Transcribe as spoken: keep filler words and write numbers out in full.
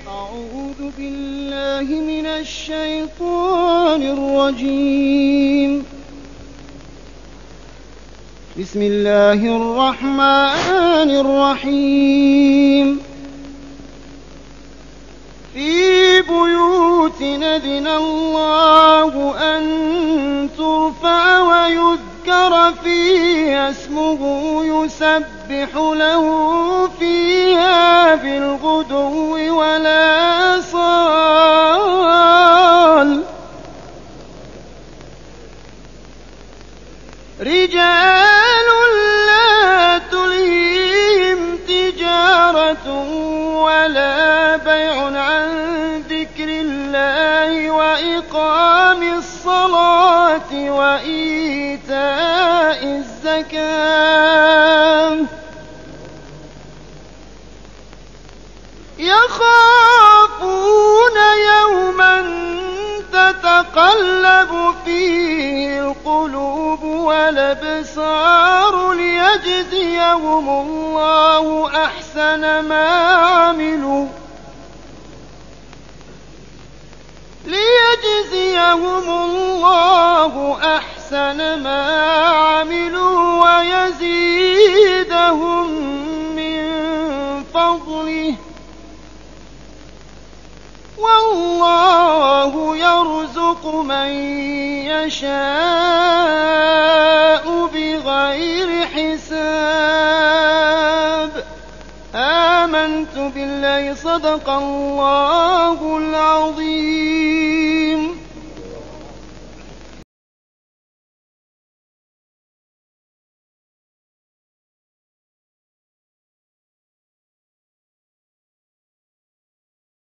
أعوذ بالله من الشيطان الرجيم. بسم الله الرحمن الرحيم. في بيوت أذن الله أن ترفع ويذكر فيها اسمه يسبح له فيها بالغدو والآصال رجال لا تلهيهم تجارة ولا بيع عن ذكر الله وإقام الصلاة وإيتاء الزكاة يخافون يوما تتقلب فيه القلوب والأبصار ليجزيهم الله أحسن ما عملوا ليجزيهم الله أحسن ما عملوا ويزيدهم من فضله والله يرزق من يشاء بغير حساب. آمنت بالله. صدق الله العظيم.